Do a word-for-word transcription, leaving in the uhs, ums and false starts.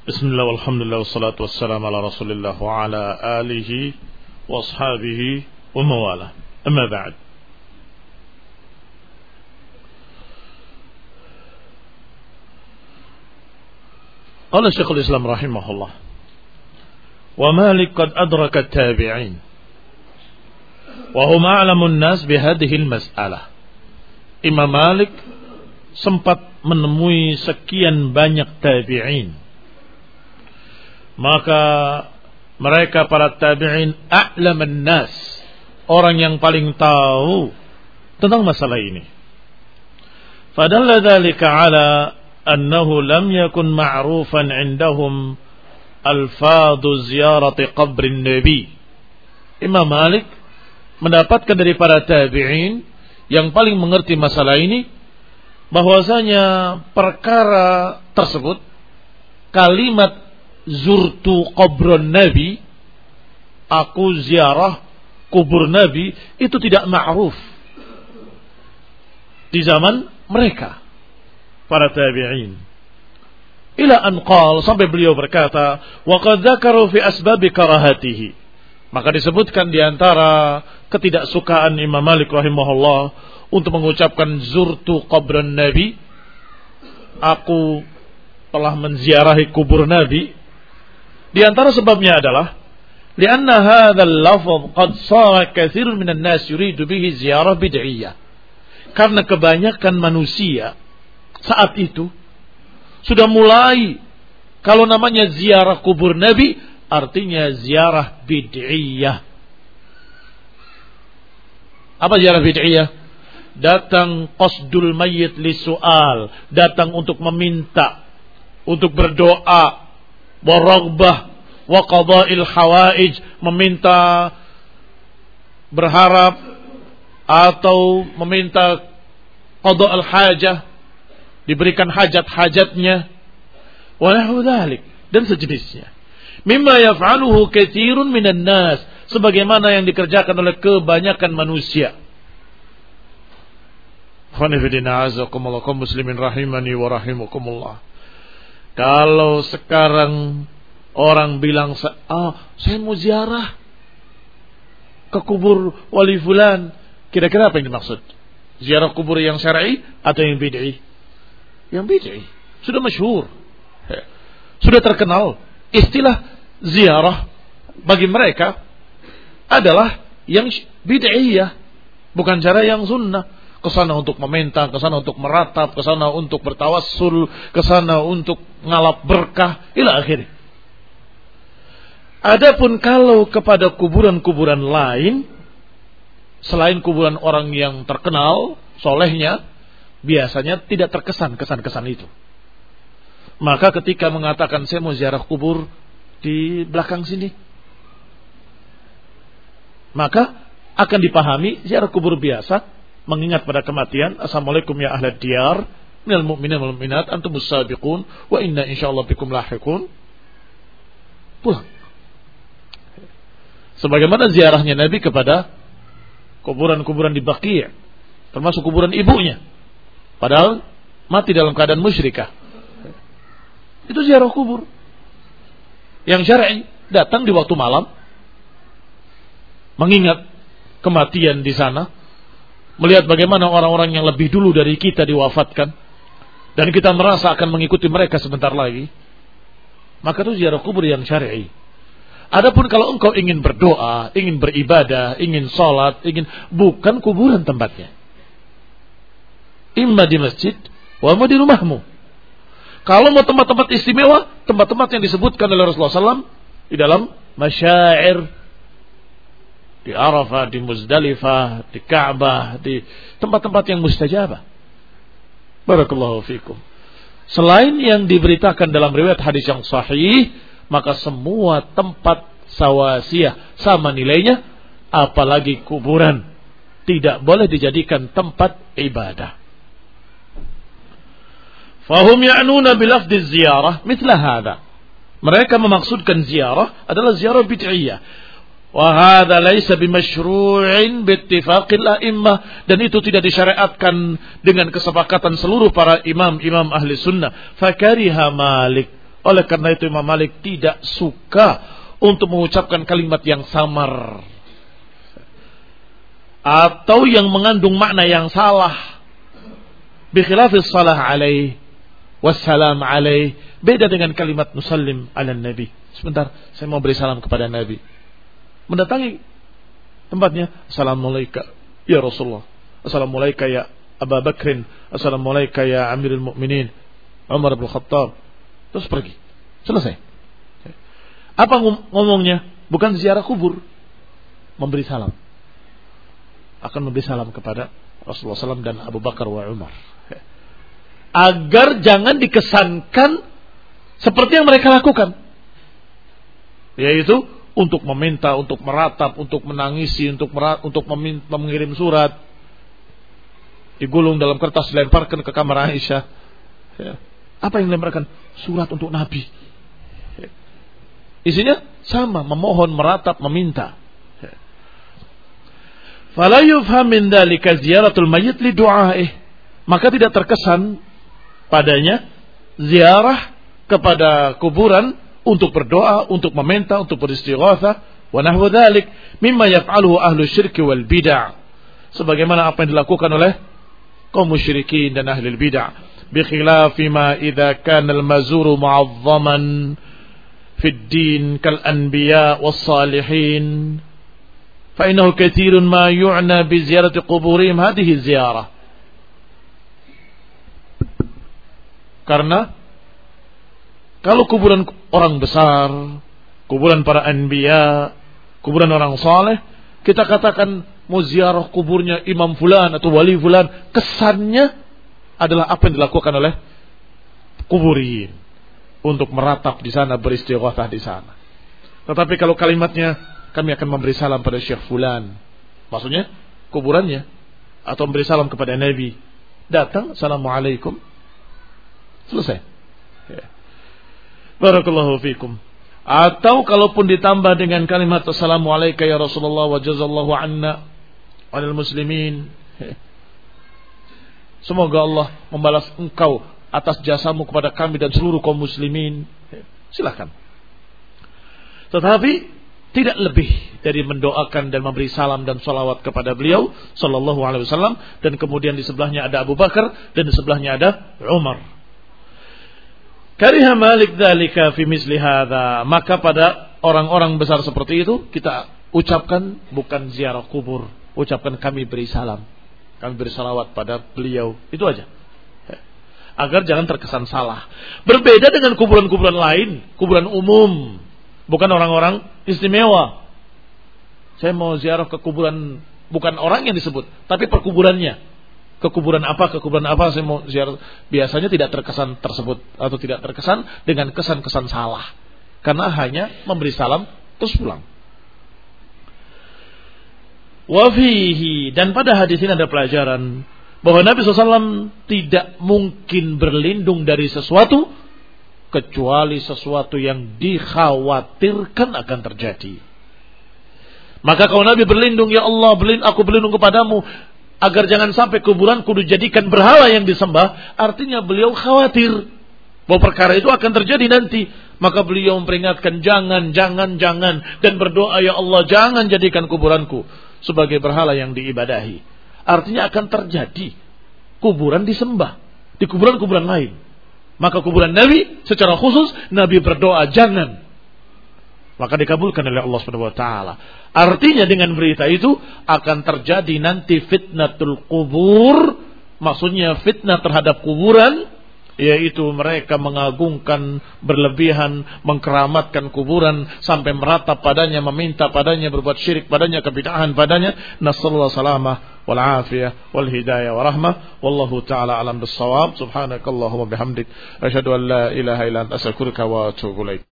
Bismillah walhamdulillah wassalatu wassalamu ala rasulillah wa ala alihi wa ashabihi wa mawala. Amma ba'd. Qala Syekhul Islam rahimahullah, wa Malik qad adraka at-tabi'in wa hum a'lamun nas bihadhihi al-mas'alah. Imam Malik sempat menemui sekian banyak tabi'in, maka mereka para tabi'in a'laman nas, orang yang paling tahu tentang masalah ini. Fadalla dzalika ala annahu lam yakun ma'rufan 'indahum alfadhu ziyarati qabrin nabi. Imam Malik mendapatkan dari para tabi'in yang paling mengerti masalah ini bahwasanya perkara tersebut, kalimat zurtu qabron nabi, aku ziarah kubur nabi, itu tidak ma'ruf di zaman mereka para tabi'in. Ila an qala, sampai beliau berkata, wa qad dzakaru fi asbabi karahatihi, maka disebutkan di antara ketidaksukaan Imam Malik rahimahullah untuk mengucapkan zurtu qabron nabi, aku telah menziarahi kubur nabi. Di antara sebabnya adalah lianna hadzal lafz qad sara katsirun minan nas yuridu bihi ziyarah bid'iyah. Karena kebanyakan manusia saat itu sudah mulai, kalau namanya ziarah kubur nabi artinya ziarah bid'iyah. Apa ziarah bid'iyah? Datang qasdul mayyit li su'al, datang untuk meminta, untuk berdoa, waraghbah wa qada'il hawaij, meminta, berharap atau meminta qada' al hajah, diberikan hajat-hajatnya, wa nahu dzalik, dan sejenisnya. Mimma yaf'aluhu katsirun minan nas, sebagaimana yang dikerjakan oleh kebanyakan manusia. Khonifidina azakumullah kaum muslimin rahimani wa rahimakumullah. Kalau sekarang orang bilang, ah, saya mau ziarah ke kubur wali fulan, kira-kira apa yang dimaksud? Ziarah kubur yang syar'i atau yang bid'i? Yang bid'i. Sudah masyhur, sudah terkenal. Istilah ziarah bagi mereka adalah yang bid'iyah, bukan cara yang sunnah. Kesana untuk meminta, kesana untuk meratap, kesana untuk bertawassul, kesana untuk ngalap berkah, ila akhir. Adapun kalau kepada kuburan-kuburan lain, selain kuburan orang yang terkenal solehnya, biasanya tidak terkesan kesan-kesan itu. Maka ketika mengatakan saya mau ziarah kubur di belakang sini, maka akan dipahami ziarah kubur biasa, mengingat pada kematian. Assalamualaikum ya ahlad diyar minal mu'minin wal mu'minat antumus sabiqun wa inna insyaallah bikum lahiqun. Pulang. Sebagaimana ziarahnya Nabi kepada kuburan-kuburan di Baqi', termasuk kuburan ibunya, padahal mati dalam keadaan musyrikah. Itu ziarah kubur yang syar'i, datang di waktu malam, mengingat kematian di sana, melihat bagaimana orang-orang yang lebih dulu dari kita diwafatkan, dan kita merasa akan mengikuti mereka sebentar lagi, maka itu ziarah kubur yang syar'i. Adapun kalau engkau ingin berdoa, ingin beribadah, ingin sholat, ingin, bukan kuburan tempatnya. Imma di masjid, wa ma di rumahmu. Kalau mau tempat-tempat istimewa, tempat-tempat yang disebutkan oleh Rasulullah shallallahu alaihi wasallam di dalam masyair, di Arafah, di Muzdalifah, di Ka'bah, di tempat-tempat yang mustajabah. Barakallahu fikum. Selain yang diberitakan dalam riwayat hadis yang sahih, maka semua tempat sawasiyah, sama nilainya, apalagi kuburan, tidak boleh dijadikan tempat ibadah. Fahum ya'nuna bilafdiz ziyarah mithla hadha. Mereka memaksudkan ziarah adalah ziarah bid'iyah. Wa hadza laisa bimasyru'in biittifaqil a'immah, dan itu tidak disyariatkan dengan kesepakatan seluruh para imam-imam ahli sunnah. Fakariha Malik Oleh karena itu Imam Malik tidak suka untuk mengucapkan kalimat yang samar atau yang mengandung makna yang salah. Bikhilafis salah alaih wassalam alaih, beda dengan kalimat nusallim ala nabi. Sebentar, saya mau beri salam kepada Nabi. Mendatangi tempatnya, assalamualaikum ya Rasulullah, assalamualaikum ya Abu Bakrin, assalamualaikum ya Amirul Mukminin Umar bin Khattab. Terus pergi. Selesai. Apa ngomongnya? Bukan ziarah kubur. Memberi salam. Akan memberi salam kepada Rasulullah shallallahu alaihi wasallam dan Abu Bakar wa Umar. Agar jangan dikesankan seperti yang mereka lakukan. Yaitu untuk meminta, untuk meratap, untuk menangisi, untuk merat, untuk meminta, mengirim surat. Digulung dalam kertas, dilemparkan ke kamar Aisyah. Ya. Apa yang dilemparkan? Surat untuk Nabi. Ya. Isinya sama, memohon, meratap, meminta. Ya. Fala yufham min dzalika ziyaratul mayyit li du'aih. Maka tidak terkesan padanya ziarah kepada kuburan untuk berdoa, untuk meminta, untuk beristighatsah, wa nahwu dzalik mimma yaf'aluhu ahlu syirki wal bid'ah. Sebagaimana apa yang dilakukan oleh kaum musyrikin dan ahli bid'ah. Bi khilafi ma idza kana al-mazuru mu'azzaman fi ad-din kal anbiya was salihin. Fa innahu katsirun ma yu'na bi ziyarati quburihim hadhihi ziyarah. Karena kalau kuburan orang besar, kuburan para anbiya, kuburan orang saleh, kita katakan mau ziarah kuburnya imam fulan atau wali fulan, kesannya adalah apa yang dilakukan oleh kuburin untuk meratap di sana, beristighatsah di sana. Tetapi kalau kalimatnya kami akan memberi salam pada Syekh fulan, maksudnya kuburannya, atau memberi salam kepada Nabi, datang assalamualaikum, selesai. Ya. Barakallahu fikum. Atau kalaupun ditambah dengan kalimat assalamualaikum ya Rasulullah wa jazallahu anna wal muslimin. Semoga Allah membalas engkau atas jasamu kepada kami dan seluruh kaum muslimin. Silakan. Tetapi tidak lebih dari mendoakan dan memberi salam dan salawat kepada beliau sallallahu alaihi wasallam, dan kemudian di sebelahnya ada Abu Bakar dan di sebelahnya ada Umar. Kariha Malik dzalika fi misli hadza, maka pada orang-orang besar seperti itu kita ucapkan bukan ziarah kubur, ucapkan kami beri salam, kami beri salawat pada beliau, itu aja, agar jangan terkesan salah. Berbeda dengan kuburan-kuburan lain, kuburan umum, bukan orang-orang istimewa. Saya mau ziarah ke kuburan, bukan orang yang disebut, tapi perkuburannya. Ke kuburan apa, ke kuburan apa saya mau ziarah. Biasanya tidak terkesan tersebut, atau tidak terkesan dengan kesan-kesan salah, karena hanya memberi salam terus pulang. Wafihi, dan pada hadis ini ada pelajaran bahwa Nabi shallallahu alaihi wasallam tidak mungkin berlindung dari sesuatu kecuali sesuatu yang dikhawatirkan akan terjadi. Maka kalau Nabi berlindung, ya Allah, berlindung, aku berlindung kepadamu agar jangan sampai kuburanku dijadikan berhala yang disembah, artinya beliau khawatir bahwa perkara itu akan terjadi nanti. Maka beliau memperingatkan jangan, jangan, jangan, dan berdoa, ya Allah, jangan jadikan kuburanku sebagai berhala yang diibadahi. Artinya akan terjadi kuburan disembah di kuburan-kuburan lain. Maka kuburan Nabi secara khusus Nabi berdoa jangan, maka dikabulkan oleh Allah Subhanahu wa taala. Artinya dengan berita itu akan terjadi nanti fitnatul kubur, maksudnya fitnah terhadap kuburan, yaitu mereka mengagungkan berlebihan, mengkeramatkan kuburan sampai meratap padanya, meminta padanya, berbuat syirik padanya, kebid'ahan padanya. Nasallallahu salamah wal afiyah wal hidayah wa rahmah. Wallahu taala alam bis-shawab. Subhanakallahumma bihamdik asyhadu an la ilaha illa anta astaghfiruka wa atubu ilaik.